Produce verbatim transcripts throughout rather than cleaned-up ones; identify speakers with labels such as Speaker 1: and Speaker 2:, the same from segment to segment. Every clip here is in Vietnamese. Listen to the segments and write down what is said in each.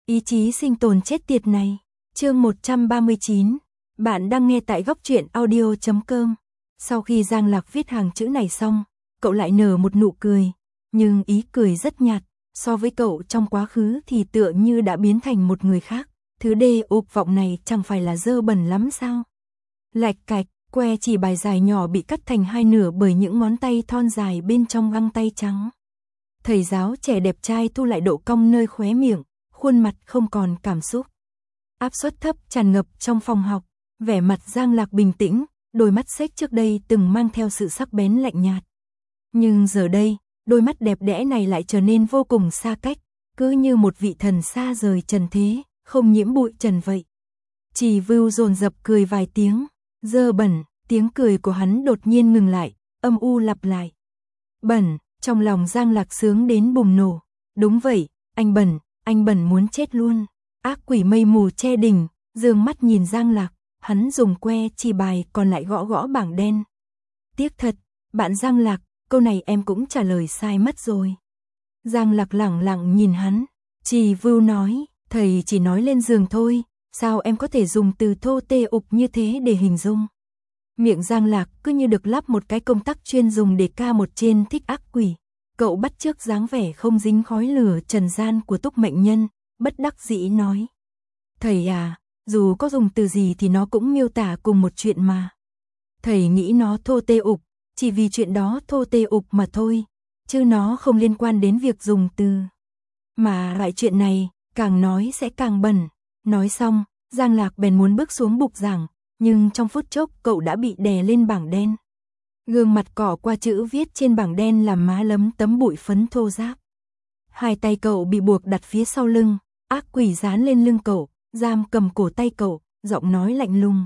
Speaker 1: Ý chí sinh tồn chết tiệt này. Chương một trăm ba mươi chín. Bạn đang nghe tại góc truyện audio chấm com. Sau khi Giang Lạc viết hàng chữ này xong, cậu lại nở một nụ cười, nhưng ý cười rất nhạt, so với cậu trong quá khứ thì tựa như đã biến thành một người khác. Thứ đê ục vọng này chẳng phải là dơ bẩn lắm sao? Lạch cạch, que chỉ bài dài nhỏ bị cắt thành hai nửa bởi những ngón tay thon dài bên trong găng tay trắng. Thầy giáo trẻ đẹp trai thu lại độ cong nơi khóe miệng, khuôn mặt không còn cảm xúc. Áp suất thấp tràn ngập trong phòng học, vẻ mặt Giang Lạc bình tĩnh, đôi mắt xếch trước đây từng mang theo sự sắc bén lạnh nhạt. Nhưng giờ đây, đôi mắt đẹp đẽ này lại trở nên vô cùng xa cách, cứ như một vị thần xa rời trần thế, không nhiễm bụi trần vậy. Chỉ Vưu dồn dập cười vài tiếng, dơ bẩn, tiếng cười của hắn đột nhiên ngừng lại, âm u lặp lại. Bẩn, trong lòng Giang Lạc sướng đến bùng nổ. Đúng vậy, anh bẩn, anh bẩn muốn chết luôn. Ác quỷ mây mù che đỉnh, dương mắt nhìn Giang Lạc, hắn dùng que chỉ bài còn lại gõ gõ bảng đen. Tiếc thật, bạn Giang Lạc, câu này em cũng trả lời sai mất rồi. Giang Lạc lẳng lặng nhìn hắn, Chỉ Vưu nói, thầy chỉ nói lên giường thôi, sao em có thể dùng từ thô tê ục như thế để hình dung. Miệng Giang Lạc cứ như được lắp một cái công tắc chuyên dùng để ca một trên thích ác quỷ. Cậu bắt chước dáng vẻ không dính khói lửa trần gian của Túc Mệnh Nhân, bất đắc dĩ nói. Thầy à, dù có dùng từ gì thì nó cũng miêu tả cùng một chuyện mà. Thầy nghĩ nó thô tê ục, chỉ vì chuyện đó thô tê ục mà thôi, chứ nó không liên quan đến việc dùng từ. Mà loại chuyện này, càng nói sẽ càng bẩn. Nói xong, Giang Lạc bèn muốn bước xuống bục giảng, nhưng trong phút chốc cậu đã bị đè lên bảng đen. Gương mặt cỏ qua chữ viết trên bảng đen làm má lấm tấm bụi phấn thô ráp. Hai tay cậu bị buộc đặt phía sau lưng, ác quỷ dán lên lưng cậu, giam cầm cổ tay cậu, giọng nói lạnh lùng.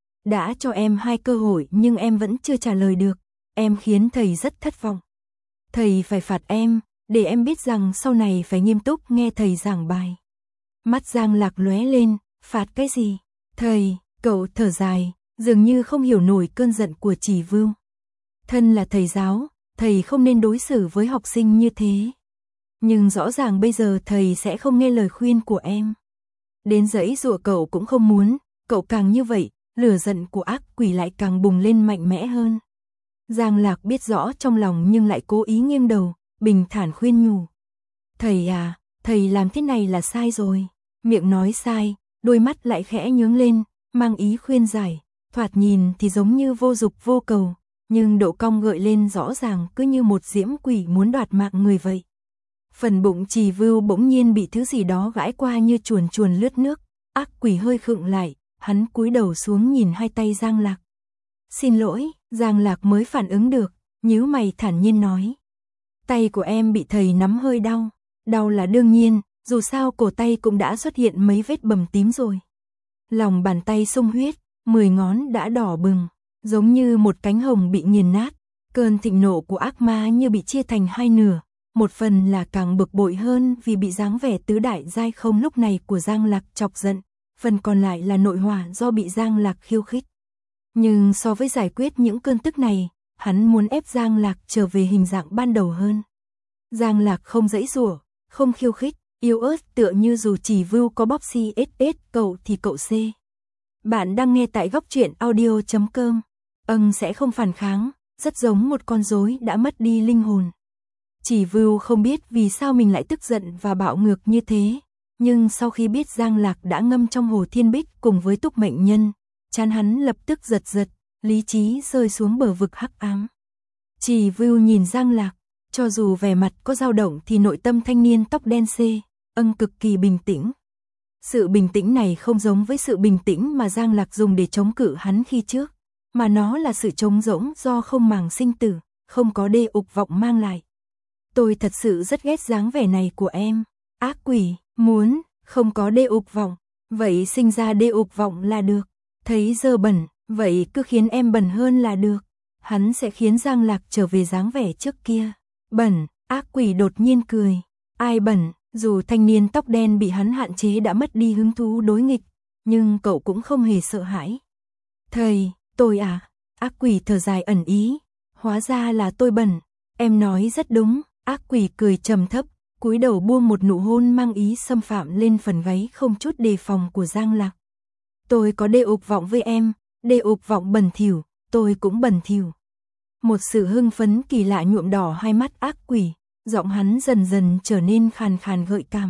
Speaker 1: Đã cho em hai cơ hội nhưng em vẫn chưa trả lời được, em khiến thầy rất thất vọng. Thầy phải phạt em, để em biết rằng sau này phải nghiêm túc nghe thầy giảng bài. Mắt Giang Lạc lóe lên, phạt cái gì? Thầy, cậu thở dài, dường như không hiểu nổi cơn giận của Chỉ Vưu. Thân là thầy giáo, thầy không nên đối xử với học sinh như thế. Nhưng rõ ràng bây giờ thầy sẽ không nghe lời khuyên của em. Đến giãy giụa cậu cũng không muốn, cậu càng như vậy, lửa giận của ác quỷ lại càng bùng lên mạnh mẽ hơn. Giang Lạc biết rõ trong lòng nhưng lại cố ý nghiêng đầu, bình thản khuyên nhủ. Thầy à, thầy làm thế này là sai rồi. Miệng nói sai, đôi mắt lại khẽ nhướng lên, mang ý khuyên giải, thoạt nhìn thì giống như vô dục vô cầu, nhưng độ cong gợi lên rõ ràng cứ như một diễm quỷ muốn đoạt mạng người vậy. Phần bụng Chỉ Vưu bỗng nhiên bị thứ gì đó gãi qua như chuồn chuồn lướt nước, ác quỷ hơi khựng lại, hắn cúi đầu xuống nhìn hai tay Giang Lạc. Xin lỗi, Giang Lạc mới phản ứng được, nhíu mày thản nhiên nói. Tay của em bị thầy nắm hơi đau, đau là đương nhiên, dù sao cổ tay cũng đã xuất hiện mấy vết bầm tím rồi. Lòng bàn tay sung huyết, mười ngón đã đỏ bừng, giống như một cánh hồng bị nghiền nát. Cơn thịnh nộ của ác ma như bị chia thành hai nửa, một phần là càng bực bội hơn vì bị dáng vẻ tứ đại giai không lúc này của Giang Lạc chọc giận, phần còn lại là nội hỏa do bị Giang Lạc khiêu khích. Nhưng so với giải quyết những cơn tức này, hắn muốn ép Giang Lạc trở về hình dạng ban đầu hơn. Giang Lạc không giãy giụa, không khiêu khích, yếu ớt tựa như dù Chỉ Vưu có bóp xê ét ét cậu thì cậu C. Bạn đang nghe tại góc truyện audio chấm com. Âng sẽ không phản kháng, rất giống một con rối đã mất đi linh hồn. Chỉ Vưu không biết vì sao mình lại tức giận và bạo ngược như thế, nhưng sau khi biết Giang Lạc đã ngâm trong hồ thiên bích cùng với Túc Mệnh Nhân, trán hắn lập tức giật giật, lý trí rơi xuống bờ vực hắc ám. Chỉ Vưu nhìn Giang Lạc, cho dù vẻ mặt có dao động thì nội tâm thanh niên tóc đen C, Âng cực kỳ bình tĩnh. Sự bình tĩnh này không giống với sự bình tĩnh mà Giang Lạc dùng để chống cự hắn khi trước, mà nó là sự trống rỗng do không màng sinh tử, không có đê ục vọng mang lại. Tôi thật sự rất ghét dáng vẻ này của em. Ác quỷ, muốn, không có đê ục vọng, vậy sinh ra đê ục vọng là được. Thấy dơ bẩn, vậy cứ khiến em bẩn hơn là được. Hắn sẽ khiến Giang Lạc trở về dáng vẻ trước kia. Bẩn, ác quỷ đột nhiên cười. Ai bẩn, dù thanh niên tóc đen bị hắn hạn chế đã mất đi hứng thú đối nghịch, nhưng cậu cũng không hề sợ hãi. Thầy, tôi à, ác quỷ thở dài ẩn ý. Hóa ra là tôi bẩn, em nói rất đúng. Ác quỷ cười trầm thấp, cúi đầu buông một nụ hôn mang ý xâm phạm lên phần gáy không chút đề phòng của Giang Lạc. Tôi có đê ục vọng với em, đê ục vọng bẩn thỉu, tôi cũng bẩn thỉu. Một sự hưng phấn kỳ lạ nhuộm đỏ hai mắt ác quỷ, giọng hắn dần dần trở nên khàn khàn gợi cảm.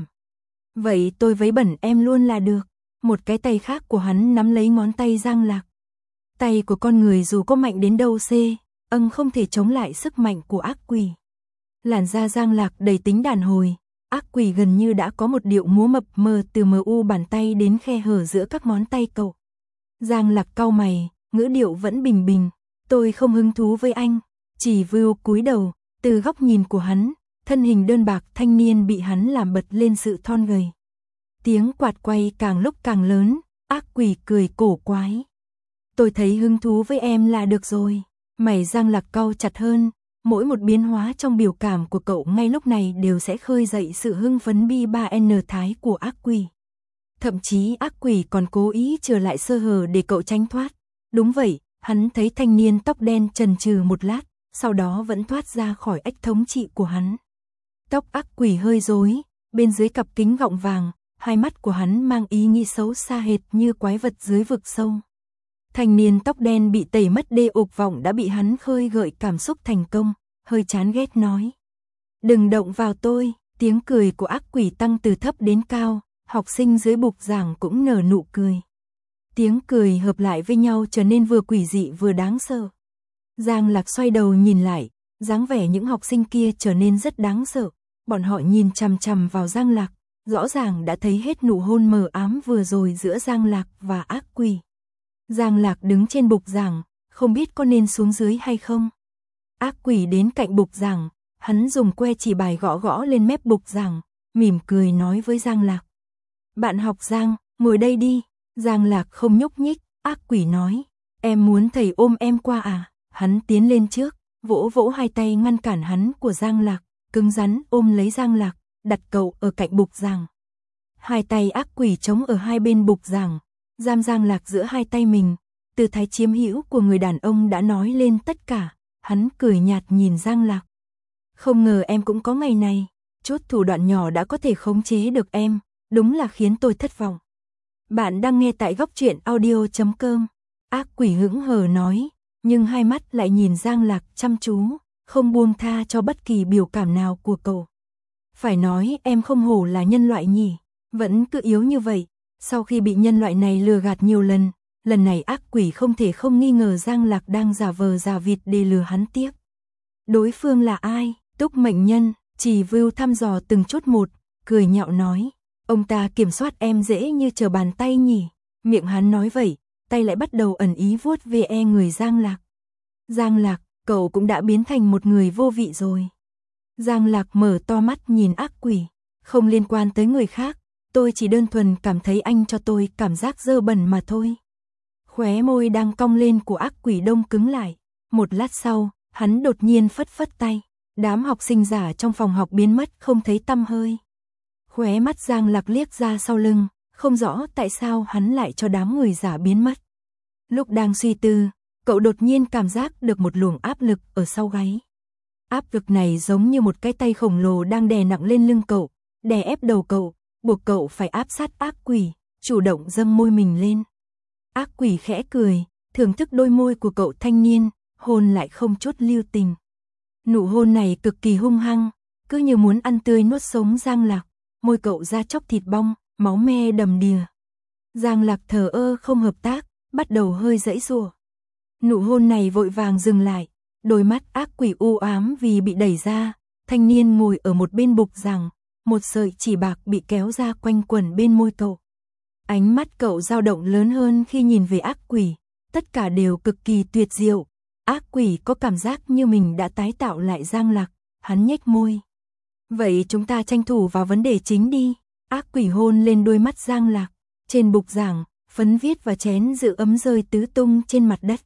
Speaker 1: Vậy tôi vấy bẩn em luôn là được. Một cái tay khác của hắn nắm lấy ngón tay Giang Lạc. Tay của con người dù có mạnh đến đâu xê, âng không thể chống lại sức mạnh của ác quỷ. Làn da Giang Lạc đầy tính đàn hồi, ác quỷ gần như đã có một điệu múa mập mờ từ mờ u bàn tay đến khe hở giữa các ngón tay cậu. Giang Lạc cau mày, ngữ điệu vẫn bình bình, tôi không hứng thú với anh, chỉ vưu cúi đầu, từ góc nhìn của hắn, thân hình đơn bạc thanh niên bị hắn làm bật lên sự thon gầy. Tiếng quạt quay càng lúc càng lớn, ác quỷ cười cổ quái. Tôi thấy hứng thú với em là được rồi. Mày Giang Lạc cau chặt hơn, mỗi một biến hóa trong biểu cảm của cậu ngay lúc này đều sẽ khơi dậy sự hưng phấn bi ba en thái của ác quỷ. Thậm chí ác quỷ còn cố ý trở lại sơ hở để cậu tránh thoát. Đúng vậy, hắn thấy thanh niên tóc đen chần chừ một lát, sau đó vẫn thoát ra khỏi ách thống trị của hắn. Tóc ác quỷ hơi rối, bên dưới cặp kính gọng vàng, hai mắt của hắn mang ý nghĩ xấu xa hệt như quái vật dưới vực sâu. Thanh niên tóc đen bị tẩy mất đê ục vọng đã bị hắn khơi gợi cảm xúc thành công, hơi chán ghét nói. Đừng động vào tôi, tiếng cười của ác quỷ tăng từ thấp đến cao, học sinh dưới bục giảng cũng nở nụ cười. Tiếng cười hợp lại với nhau trở nên vừa quỷ dị vừa đáng sợ. Giang Lạc xoay đầu nhìn lại, dáng vẻ những học sinh kia trở nên rất đáng sợ, bọn họ nhìn chằm chằm vào Giang Lạc, rõ ràng đã thấy hết nụ hôn mờ ám vừa rồi giữa Giang Lạc và ác quỷ. Giang Lạc đứng trên bục giảng, không biết có nên xuống dưới hay không. Ác quỷ đến cạnh bục giảng, hắn dùng que chỉ bài gõ gõ lên mép bục giảng, mỉm cười nói với Giang Lạc. Bạn học Giang, ngồi đây đi. Giang Lạc không nhúc nhích, ác quỷ nói. Em muốn thầy ôm em qua à? Hắn tiến lên trước, vỗ vỗ hai tay ngăn cản hắn của Giang Lạc, cứng rắn ôm lấy Giang Lạc, đặt cậu ở cạnh bục giảng. Hai tay ác quỷ chống ở hai bên bục giảng, giam Giang Lạc giữa hai tay mình, tư thái chiếm hữu của người đàn ông đã nói lên tất cả, hắn cười nhạt nhìn Giang Lạc. Không ngờ em cũng có ngày này, chút thủ đoạn nhỏ đã có thể khống chế được em, đúng là khiến tôi thất vọng. Bạn đang nghe tại góc truyện audio chấm com, ác quỷ hững hờ nói, nhưng hai mắt lại nhìn Giang Lạc chăm chú, không buông tha cho bất kỳ biểu cảm nào của cậu. Phải nói em không hổ là nhân loại nhỉ, vẫn cứ yếu như vậy. Sau khi bị nhân loại này lừa gạt nhiều lần, lần này ác quỷ không thể không nghi ngờ Giang Lạc đang giả vờ giả vịt để lừa hắn tiếp. Đối phương là ai? Túc mệnh nhân, chỉ vưu thăm dò từng chút một, cười nhạo nói. Ông ta kiểm soát em dễ như trở bàn tay nhỉ. Miệng hắn nói vậy, tay lại bắt đầu ẩn ý vuốt về e người Giang Lạc. Giang Lạc, cậu cũng đã biến thành một người vô vị rồi. Giang Lạc mở to mắt nhìn ác quỷ, không liên quan tới người khác. Tôi chỉ đơn thuần cảm thấy anh cho tôi cảm giác dơ bẩn mà thôi. Khóe môi đang cong lên của ác quỷ đông cứng lại. Một lát sau, hắn đột nhiên phất phất tay. Đám học sinh giả trong phòng học biến mất không thấy tăm hơi. Khóe mắt Giang Lạc liếc ra sau lưng, không rõ tại sao hắn lại cho đám người giả biến mất. Lúc đang suy tư, cậu đột nhiên cảm giác được một luồng áp lực ở sau gáy. Áp lực này giống như một cái tay khổng lồ đang đè nặng lên lưng cậu, đè ép đầu cậu, buộc cậu phải áp sát ác quỷ, chủ động dâng môi mình lên. Ác quỷ khẽ cười, thưởng thức đôi môi của cậu thanh niên, hôn lại không chút lưu tình. Nụ hôn này cực kỳ hung hăng, cứ như muốn ăn tươi nuốt sống Giang Lạc, môi cậu ra chóc thịt bong, máu me đầm đìa. Giang Lạc thờ ơ không hợp tác, bắt đầu hơi giãy giụa. Nụ hôn này vội vàng dừng lại, đôi mắt ác quỷ u ám vì bị đẩy ra, thanh niên ngồi ở một bên bục giảng, một sợi chỉ bạc bị kéo ra quanh quẩn bên môi cậu. Ánh mắt cậu dao động lớn hơn khi nhìn về ác quỷ, tất cả đều cực kỳ tuyệt diệu. Ác quỷ có cảm giác như mình đã tái tạo lại Giang Lạc, hắn nhếch môi. Vậy chúng ta tranh thủ vào vấn đề chính đi. Ác quỷ hôn lên đôi mắt Giang Lạc, trên bục giảng, phấn viết và chén giữ ấm rơi tứ tung trên mặt đất.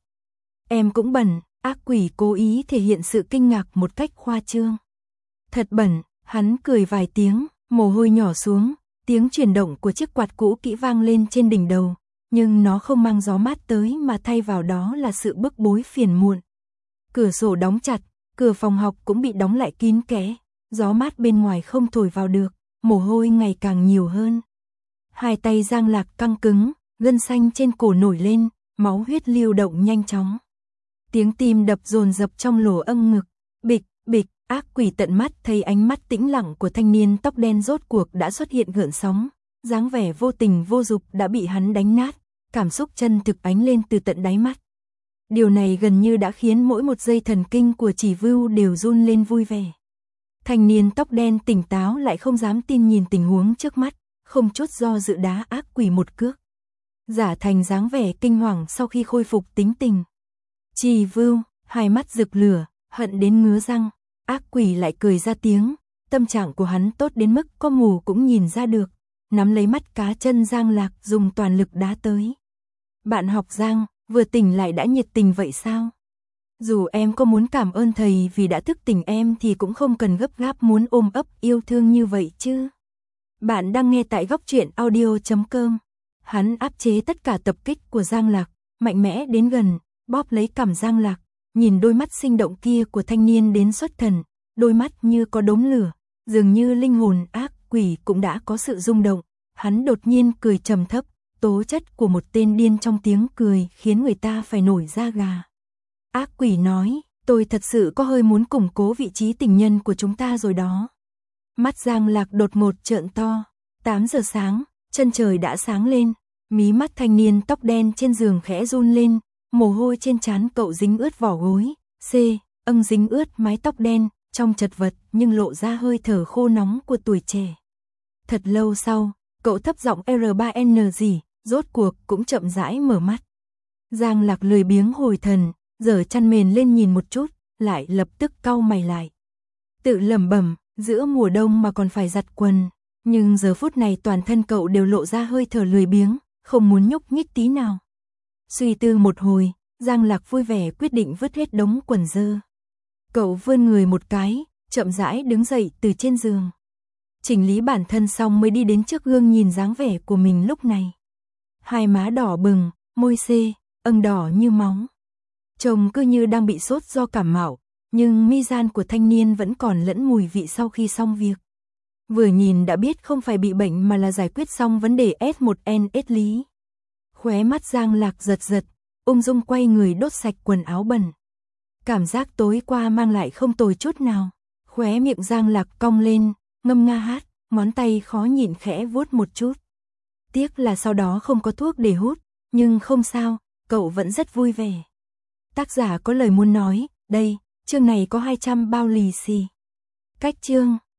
Speaker 1: Em cũng bẩn, ác quỷ cố ý thể hiện sự kinh ngạc một cách khoa trương. Thật bẩn, hắn cười vài tiếng, mồ hôi nhỏ xuống, tiếng chuyển động của chiếc quạt cũ kỹ vang lên trên đỉnh đầu, nhưng nó không mang gió mát tới mà thay vào đó là sự bức bối phiền muộn. Cửa sổ đóng chặt, cửa phòng học cũng bị đóng lại kín kẽ. Gió mát bên ngoài không thổi vào được, mồ hôi ngày càng nhiều hơn. Hai tay Giang Lạc căng cứng, gân xanh trên cổ nổi lên, máu huyết lưu động nhanh chóng. Tiếng tim đập dồn dập trong lỗ âm ngực, bịch, bịch, ác quỷ tận mắt thấy ánh mắt tĩnh lặng của thanh niên tóc đen rốt cuộc đã xuất hiện gợn sóng, dáng vẻ vô tình vô dục đã bị hắn đánh nát, cảm xúc chân thực ánh lên từ tận đáy mắt. Điều này gần như đã khiến mỗi một dây thần kinh của Chỉ Vưu đều run lên vui vẻ. Thanh niên tóc đen tỉnh táo lại không dám tin nhìn tình huống trước mắt, không chút do dự đá ác quỷ một cước. Giả thành dáng vẻ kinh hoàng sau khi khôi phục tính tình. Chỉ Vưu, hai mắt rực lửa, hận đến ngứa răng, ác quỷ lại cười ra tiếng, tâm trạng của hắn tốt đến mức có mù cũng nhìn ra được, nắm lấy mắt cá chân Giang Lạc dùng toàn lực đá tới. Bạn học Giang, vừa tỉnh lại đã nhiệt tình vậy sao? Dù em có muốn cảm ơn thầy vì đã thức tỉnh em thì cũng không cần gấp gáp muốn ôm ấp yêu thương như vậy chứ. Bạn đang nghe tại góc truyện audio chấm com. Hắn áp chế tất cả tập kích của Giang Lạc, mạnh mẽ đến gần, bóp lấy cằm Giang Lạc, nhìn đôi mắt sinh động kia của thanh niên đến xuất thần, đôi mắt như có đốm lửa, dường như linh hồn ác quỷ cũng đã có sự rung động. Hắn đột nhiên cười trầm thấp, tố chất của một tên điên trong tiếng cười khiến người ta phải nổi da gà. Ác quỷ nói, tôi thật sự có hơi muốn củng cố vị trí tình nhân của chúng ta rồi đó. Mắt Giang Lạc đột ngột trợn to, tám giờ sáng, chân trời đã sáng lên, mí mắt thanh niên tóc đen trên giường khẽ run lên, mồ hôi trên trán cậu dính ướt vỏ gối, c, âng dính ướt mái tóc đen, trong chật vật nhưng lộ ra hơi thở khô nóng của tuổi trẻ. Thật lâu sau, cậu thấp giọng R ba N gì, rốt cuộc cũng chậm rãi mở mắt. Giang Lạc lười biếng hồi thần, giở chăn mền lên nhìn một chút, lại lập tức cau mày lại. Tự lẩm bẩm, giữa mùa đông mà còn phải giặt quần, nhưng giờ phút này toàn thân cậu đều lộ ra hơi thở lười biếng, không muốn nhúc nhích tí nào. Suy tư một hồi, Giang Lạc vui vẻ quyết định vứt hết đống quần dơ. Cậu vươn người một cái, chậm rãi đứng dậy từ trên giường. Chỉnh lý bản thân xong mới đi đến trước gương nhìn dáng vẻ của mình lúc này. Hai má đỏ bừng, môi xê, âng đỏ như máu. Trông cứ như đang bị sốt do cảm mạo, nhưng mi gian của thanh niên vẫn còn lẫn mùi vị sau khi xong việc. Vừa nhìn đã biết không phải bị bệnh mà là giải quyết xong vấn đề S một N S lý. Khóe mắt Giang Lạc giật giật, ung dung quay người đốt sạch quần áo bẩn. Cảm giác tối qua mang lại không tồi chút nào. Khóe miệng Giang Lạc cong lên, ngâm nga hát, ngón tay khó nhịn khẽ vuốt một chút. Tiếc là sau đó không có thuốc để hút, nhưng không sao, cậu vẫn rất vui vẻ. Tác giả có lời muốn nói, đây, chương này có hai trăm bao lì xì. Cách chương